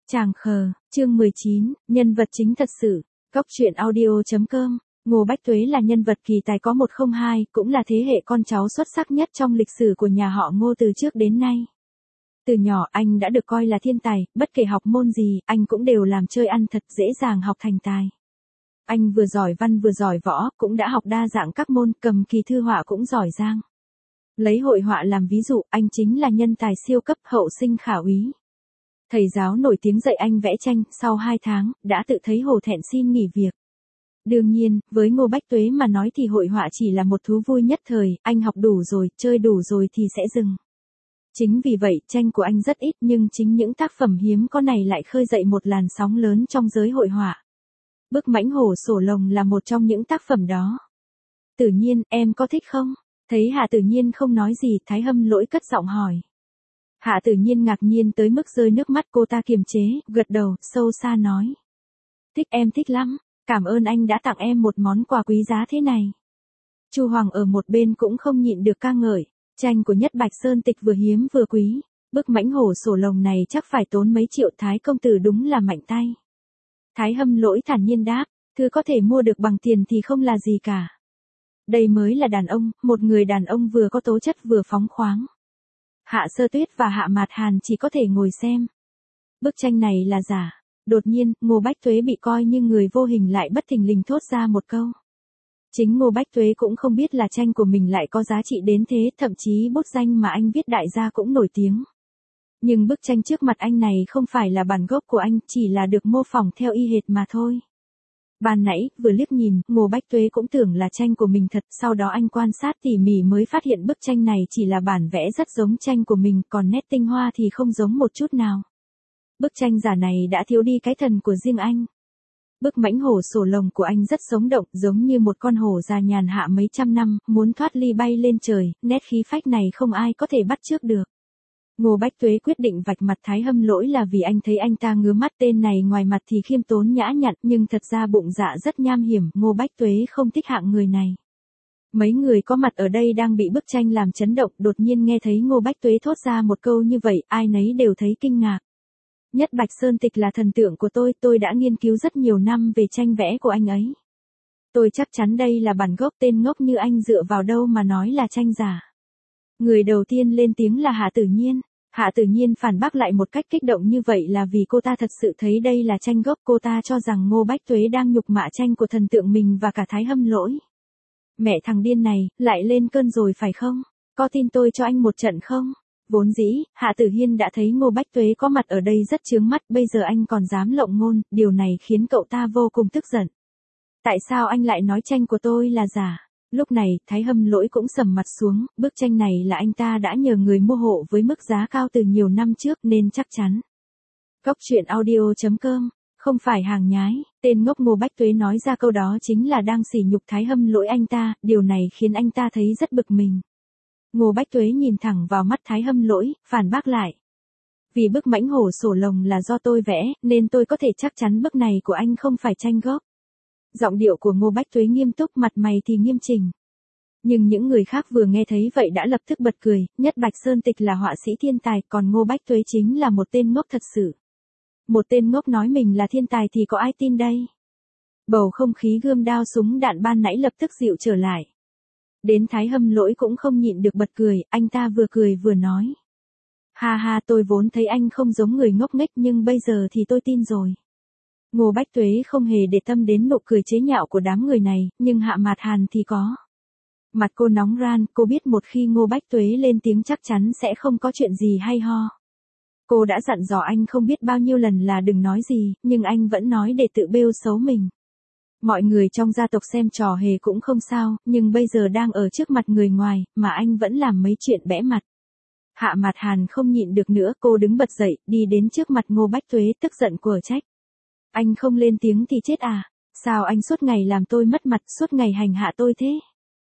Chàng khờ, chương 19, nhân vật chính thật sự. Góc truyện audio.com. Ngô Bách Tuế là nhân vật kỳ tài có 102, cũng là thế hệ con cháu xuất sắc nhất trong lịch sử của nhà họ Ngô từ trước đến nay. Từ nhỏ anh đã được coi là thiên tài, bất kể học môn gì, anh cũng đều làm chơi ăn thật dễ dàng học thành tài. Anh vừa giỏi văn vừa giỏi võ, cũng đã học đa dạng các môn, cầm kỳ thư họa cũng giỏi giang. Lấy hội họa làm ví dụ, anh chính là nhân tài siêu cấp hậu sinh khả úy. Thầy giáo nổi tiếng dạy anh vẽ tranh, sau 2 tháng, đã tự thấy hổ thẹn xin nghỉ việc. Đương nhiên, với Ngô Bách Tuế mà nói thì hội họa chỉ là một thú vui nhất thời, anh học đủ rồi, chơi đủ rồi thì sẽ dừng. Chính vì vậy, tranh của anh rất ít nhưng chính những tác phẩm hiếm có này lại khơi dậy một làn sóng lớn trong giới hội họa. Bức Mãnh Hổ Sổ Lồng là một trong những tác phẩm đó. Tự nhiên, em có thích không? Thấy Hạ Tự Nhiên không nói gì, Thái Hâm Lỗi cất giọng hỏi. Hạ Tự Nhiên ngạc nhiên tới mức rơi nước mắt, cô ta kiềm chế, gật đầu, sâu xa nói. Thích, em thích lắm, cảm ơn anh đã tặng em một món quà quý giá thế này. Chu Hoàng ở một bên cũng không nhịn được ca ngợi, tranh của Nhất Bạch Sơn Tịch vừa hiếm vừa quý, bức Mãnh Hổ Sổ Lồng này chắc phải tốn mấy triệu, Thái công tử đúng là mạnh tay. Thái Hâm Lỗi thản nhiên đáp, thứ có thể mua được bằng tiền thì không là gì cả. Đây mới là đàn ông, một người đàn ông vừa có tố chất vừa phóng khoáng. Hạ Sơ Tuyết và Hạ Mạt Hàn chỉ có thể ngồi xem. Bức tranh này là giả. Đột nhiên, Ngô Bách Tuế bị coi như người vô hình lại bất thình lình thốt ra một câu. Chính Ngô Bách Tuế cũng không biết là tranh của mình lại có giá trị đến thế, thậm chí bút danh mà anh viết đại gia cũng nổi tiếng. Nhưng bức tranh trước mặt anh này không phải là bản gốc của anh, chỉ là được mô phỏng theo y hệt mà thôi. Ban nãy, vừa liếc nhìn, Ngô Bách Tuế cũng tưởng là tranh của mình thật, sau đó anh quan sát tỉ mỉ mới phát hiện bức tranh này chỉ là bản vẽ rất giống tranh của mình, còn nét tinh hoa thì không giống một chút nào. Bức tranh giả này đã thiếu đi cái thần của riêng anh. Bức Mãnh Hổ Sổ Lồng của anh rất sống động, giống như một con hổ già nhàn hạ mấy trăm năm, muốn thoát ly bay lên trời, nét khí phách này không ai có thể bắt chước được. Ngô Bách Tuế quyết định vạch mặt Thái Hâm Lỗi là vì anh thấy anh ta ngứa mắt, tên này ngoài mặt thì khiêm tốn nhã nhặn, nhưng thật ra bụng dạ rất nham hiểm, Ngô Bách Tuế không thích hạng người này. Mấy người có mặt ở đây đang bị bức tranh làm chấn động, đột nhiên nghe thấy Ngô Bách Tuế thốt ra một câu như vậy, ai nấy đều thấy kinh ngạc. Nhất Bạch Sơn Tịch là thần tượng của tôi đã nghiên cứu rất nhiều năm về tranh vẽ của anh ấy. Tôi chắc chắn đây là bản gốc, tên ngốc như anh dựa vào đâu mà nói là tranh giả. Người đầu tiên lên tiếng là Hạ Tự Nhiên. Hạ Tự Nhiên phản bác lại một cách kích động như vậy là vì cô ta thật sự thấy đây là tranh gốc, cô ta cho rằng Ngô Bách Tuế đang nhục mạ tranh của thần tượng mình và cả Thái Hâm Lỗi. Mẹ thằng điên này, lại lên cơn rồi phải không? Có tin tôi cho anh một trận không? Vốn dĩ, Hạ Tử Hiên đã thấy Ngô Bách Tuế có mặt ở đây rất chướng mắt, bây giờ anh còn dám lộng ngôn, điều này khiến cậu ta vô cùng tức giận. Tại sao anh lại nói tranh của tôi là giả? Lúc này, Thái Hâm Lỗi cũng sầm mặt xuống, bức tranh này là anh ta đã nhờ người mua hộ với mức giá cao từ nhiều năm trước nên chắc chắn. Góc truyện audio.com, không phải hàng nhái, tên ngốc Ngô Bách Tuế nói ra câu đó chính là đang sỉ nhục Thái Hâm Lỗi anh ta, điều này khiến anh ta thấy rất bực mình. Ngô Bách Tuế nhìn thẳng vào mắt Thái Hâm Lỗi, phản bác lại. Vì bức Mãnh Hổ Sổ Lồng là do tôi vẽ, nên tôi có thể chắc chắn bức này của anh không phải tranh gốc. Giọng điệu của Ngô Bách Tuế nghiêm túc, mặt mày thì nghiêm chỉnh. Nhưng những người khác vừa nghe thấy vậy đã lập tức bật cười, Nhất Bạch Sơn Tịch là họa sĩ thiên tài, còn Ngô Bách Tuế chính là một tên ngốc thật sự. Một tên ngốc nói mình là thiên tài thì có ai tin đây? Bầu không khí gươm đao súng đạn ban nãy lập tức dịu trở lại. Đến Thái Hâm Lỗi cũng không nhịn được bật cười, anh ta vừa cười vừa nói. Ha ha, tôi vốn thấy anh không giống người ngốc nghếch nhưng bây giờ thì tôi tin rồi. Ngô Bách Tuế không hề để tâm đến nụ cười chế nhạo của đám người này, nhưng Hạ Mạt Hàn thì có. Mặt cô nóng ran, cô biết một khi Ngô Bách Tuế lên tiếng chắc chắn sẽ không có chuyện gì hay ho. Cô đã dặn dò anh không biết bao nhiêu lần là đừng nói gì, nhưng anh vẫn nói để tự bêu xấu mình. Mọi người trong gia tộc xem trò hề cũng không sao, nhưng bây giờ đang ở trước mặt người ngoài, mà anh vẫn làm mấy chuyện bẽ mặt. Hạ Mạt Hàn không nhịn được nữa, cô đứng bật dậy, đi đến trước mặt Ngô Bách Tuế, tức giận quở trách. Anh không lên tiếng thì chết à? Sao anh suốt ngày làm tôi mất mặt, suốt ngày hành hạ tôi thế?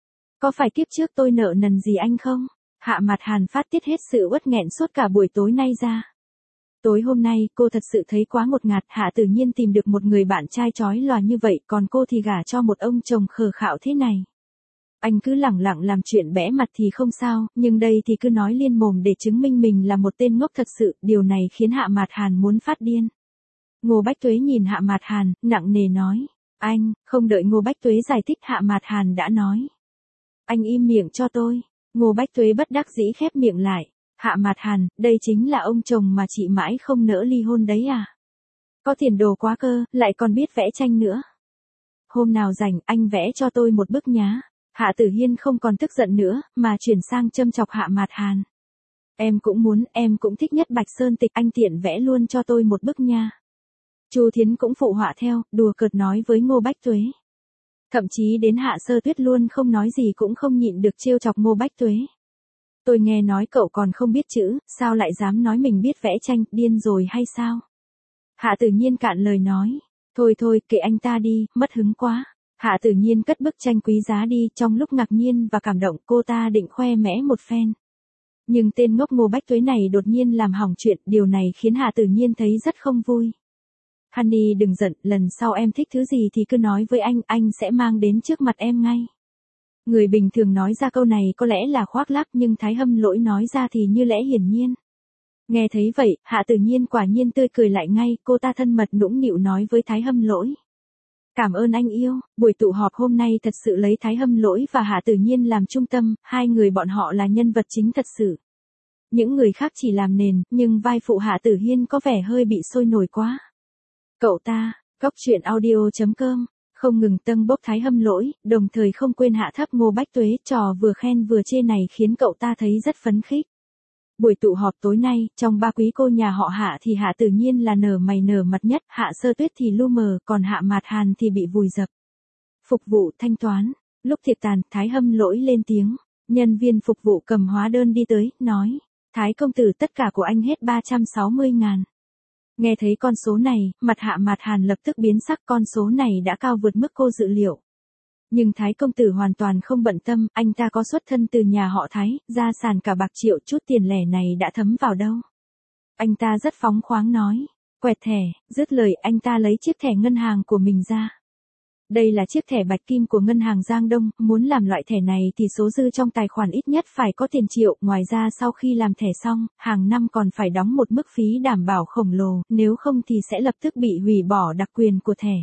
Có phải kiếp trước tôi nợ nần gì anh không? Hạ Mạt Hàn phát tiết hết sự uất nghẹn suốt cả buổi tối nay ra. Tối hôm nay, cô thật sự thấy quá ngột ngạt, Hạ Tự Nhiên tìm được một người bạn trai chói lòa như vậy, còn cô thì gả cho một ông chồng khờ khạo thế này. Anh cứ lẳng lặng làm chuyện bẽ mặt thì không sao, nhưng đây thì cứ nói liên mồm để chứng minh mình là một tên ngốc thật sự, điều này khiến Hạ Mạt Hàn muốn phát điên. Ngô Bách Tuế nhìn Hạ Mạt Hàn, nặng nề nói. Anh, không đợi Ngô Bách Tuế giải thích Hạ Mạt Hàn đã nói. Anh im miệng cho tôi. Ngô Bách Tuế bất đắc dĩ khép miệng lại. Hạ Mạt Hàn, đây chính là ông chồng mà chị mãi không nỡ ly hôn đấy à? Có tiền đồ quá cơ, lại còn biết vẽ tranh nữa. Hôm nào rảnh anh vẽ cho tôi một bức nhá. Hạ Tử Hiên không còn tức giận nữa, mà chuyển sang châm chọc Hạ Mạt Hàn. Em cũng muốn, em cũng thích nhất Bạch Sơn Tịch, anh tiện vẽ luôn cho tôi một bức nha. Chu Thiến cũng phụ họa theo, đùa cợt nói với Ngô Bách Tuế. Thậm chí đến Hạ Sơ Tuyết luôn không nói gì cũng không nhịn được trêu chọc Ngô Bách Tuế. Tôi nghe nói cậu còn không biết chữ, sao lại dám nói mình biết vẽ tranh, điên rồi hay sao? Hạ Tử Nhiên cạn lời nói. Thôi thôi, kệ anh ta đi, mất hứng quá. Hạ Tử Nhiên cất bức tranh quý giá đi, trong lúc ngạc nhiên và cảm động cô ta định khoe mẽ một phen. Nhưng tên ngốc Ngô Bách Tuế này đột nhiên làm hỏng chuyện, điều này khiến Hạ Tử Nhiên thấy rất không vui. Honey đừng giận, lần sau em thích thứ gì thì cứ nói với anh sẽ mang đến trước mặt em ngay. Người bình thường nói ra câu này có lẽ là khoác lác nhưng Thái Hâm Lỗi nói ra thì như lẽ hiển nhiên. Nghe thấy vậy, Hạ Tử Nhiên quả nhiên tươi cười lại ngay, cô ta thân mật nũng nịu nói với Thái Hâm Lỗi. Cảm ơn anh yêu, buổi tụ họp hôm nay thật sự lấy Thái Hâm Lỗi và Hạ Tử Nhiên làm trung tâm, hai người bọn họ là nhân vật chính thật sự. Những người khác chỉ làm nền, nhưng vai phụ Hạ Tử Hiên có vẻ hơi bị sôi nổi quá. Cậu ta, Góc Truyện Audio.com, không ngừng tâng bốc Thái Hâm Lỗi, đồng thời không quên hạ thấp Ngô Bách Tuế, trò vừa khen vừa chê này khiến cậu ta thấy rất phấn khích. Buổi tụ họp tối nay, trong ba quý cô nhà họ Hạ thì Hạ Tử Nhiên là nở mày nở mặt nhất, Hạ Sơ Tuyết thì lu mờ, còn Hạ Mạt Hàn thì bị vùi dập. Phục vụ thanh toán, lúc tiệc tàn, Thái Hâm Lỗi lên tiếng, nhân viên phục vụ cầm hóa đơn đi tới, nói, Thái công tử tất cả của anh hết 360.000. Nghe thấy con số này, mặt Hạ Mạt Hàn lập tức biến sắc, con số này đã cao vượt mức cô dự liệu. Nhưng Thái công tử hoàn toàn không bận tâm, anh ta có xuất thân từ nhà họ Thái, gia sản cả bạc triệu, chút tiền lẻ này đã thấm vào đâu. Anh ta rất phóng khoáng nói, quẹt thẻ, dứt lời anh ta lấy chiếc thẻ ngân hàng của mình ra. Đây là chiếc thẻ bạch kim của ngân hàng Giang Đông, muốn làm loại thẻ này thì số dư trong tài khoản ít nhất phải có tiền triệu, ngoài ra sau khi làm thẻ xong, hàng năm còn phải đóng một mức phí đảm bảo khổng lồ, nếu không thì sẽ lập tức bị hủy bỏ đặc quyền của thẻ.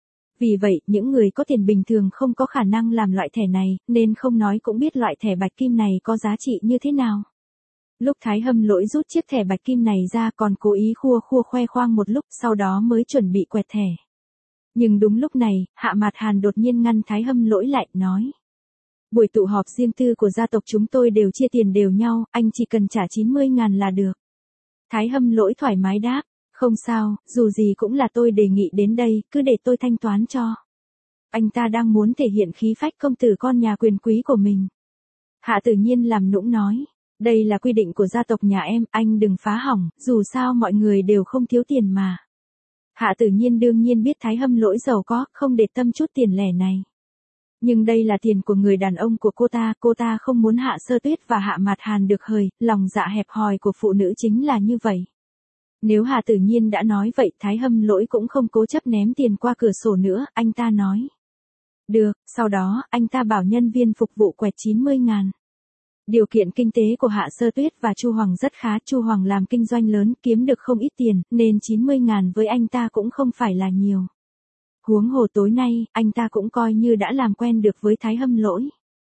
Vì vậy, những người có tiền bình thường không có khả năng làm loại thẻ này, nên không nói cũng biết loại thẻ bạch kim này có giá trị như thế nào. Lúc Thái Hâm Lỗi rút chiếc thẻ bạch kim này ra còn cố ý khua khoe khoang một lúc, sau đó mới chuẩn bị quẹt thẻ. Nhưng đúng lúc này, Hạ Mạt Hàn đột nhiên ngăn Thái Hâm Lỗi lại, nói. Buổi tụ họp riêng tư của gia tộc chúng tôi đều chia tiền đều nhau, anh chỉ cần trả 90.000 là được. Thái Hâm Lỗi thoải mái đáp. Không sao, dù gì cũng là tôi đề nghị đến đây, cứ để tôi thanh toán cho. Anh ta đang muốn thể hiện khí phách công tử con nhà quyền quý của mình. Hạ Tử Nhiên làm nũng nói, đây là quy định của gia tộc nhà em, anh đừng phá hỏng, dù sao mọi người đều không thiếu tiền mà. Hạ Tử Nhiên đương nhiên biết Thái Hâm Lỗi giàu có, không để tâm chút tiền lẻ này. Nhưng đây là tiền của người đàn ông của cô ta không muốn Hạ Sơ Tuyết và Hạ Mạt Hàn được hời, lòng dạ hẹp hòi của phụ nữ chính là như vậy. Nếu Hạ Tử Nhiên đã nói vậy, Thái Hâm Lỗi cũng không cố chấp ném tiền qua cửa sổ nữa, anh ta nói. Được, sau đó, anh ta bảo nhân viên phục vụ quẹt 90.000. Điều kiện kinh tế của Hạ Sơ Tuyết và Chu Hoàng rất khá, Chu Hoàng làm kinh doanh lớn, kiếm được không ít tiền, nên 90.000 với anh ta cũng không phải là nhiều. Huống hồ tối nay, anh ta cũng coi như đã làm quen được với Thái Hâm Lỗi.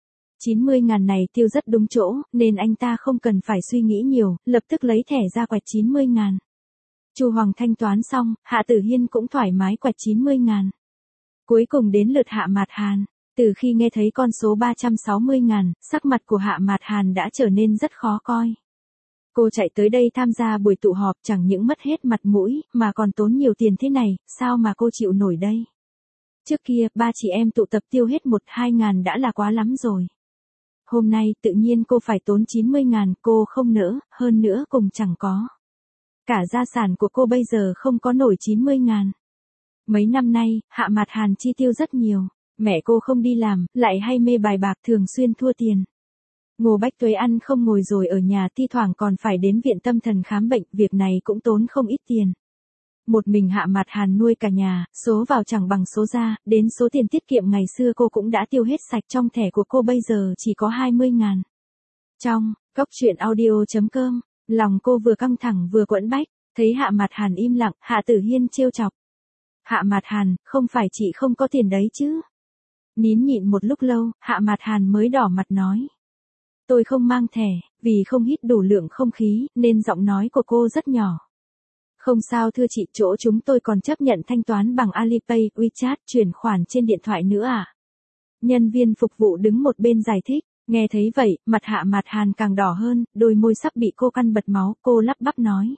90.000 này tiêu rất đúng chỗ, nên anh ta không cần phải suy nghĩ nhiều, lập tức lấy thẻ ra quẹt 90.000. Chu Hoàng thanh toán xong, Hạ Tử Hiên cũng thoải mái quẹt 90.000. Cuối cùng đến lượt Hạ Mạt Hàn. Từ khi nghe thấy con số 360.000, sắc mặt của Hạ Mạt Hàn đã trở nên rất khó coi. Cô chạy tới đây tham gia buổi tụ họp chẳng những mất hết mặt mũi, mà còn tốn nhiều tiền thế này, sao mà cô chịu nổi đây? Trước kia, ba chị em tụ tập tiêu hết 1-2 ngàn đã là quá lắm rồi. Hôm nay, tự nhiên cô phải tốn 90.000, cô không nỡ, hơn nữa cùng chẳng có. Cả gia sản của cô bây giờ không có nổi 90.000. Mấy năm nay, Hạ Mạt Hàn chi tiêu rất nhiều. Mẹ cô không đi làm, lại hay mê bài bạc, thường xuyên thua tiền. Ngô Bách Tuế ăn không ngồi rồi ở nhà, thi thoảng còn phải đến viện tâm thần khám bệnh, việc này cũng tốn không ít tiền. Một mình Hạ Mạt Hàn nuôi cả nhà, số vào chẳng bằng số ra, đến số tiền tiết kiệm ngày xưa cô cũng đã tiêu hết sạch, trong thẻ của cô bây giờ chỉ có 20.000. Trong Góc Truyện Audio.com, lòng cô vừa căng thẳng vừa quẫn bách. Thấy Hạ Mạt Hàn im lặng, Hạ Tử Hiên trêu chọc. Hạ Mạt Hàn, không phải chị không có tiền đấy chứ? Nín nhịn một lúc lâu, Hạ Mạt Hàn mới đỏ mặt nói. Tôi không mang thẻ, vì không hít đủ lượng không khí, nên giọng nói của cô rất nhỏ. Không sao thưa chị, chỗ chúng tôi còn chấp nhận thanh toán bằng Alipay, WeChat, chuyển khoản trên điện thoại nữa à? Nhân viên phục vụ đứng một bên giải thích. Nghe thấy vậy, mặt Hạ Mạt Hàn càng đỏ hơn, đôi môi sắp bị cô căn bật máu, cô lắp bắp nói.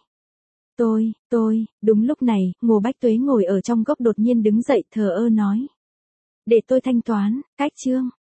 Đúng lúc này, Ngô Bách Tuế ngồi ở trong góc đột nhiên đứng dậy thờ ơ nói. Để tôi thanh toán, cách Trương.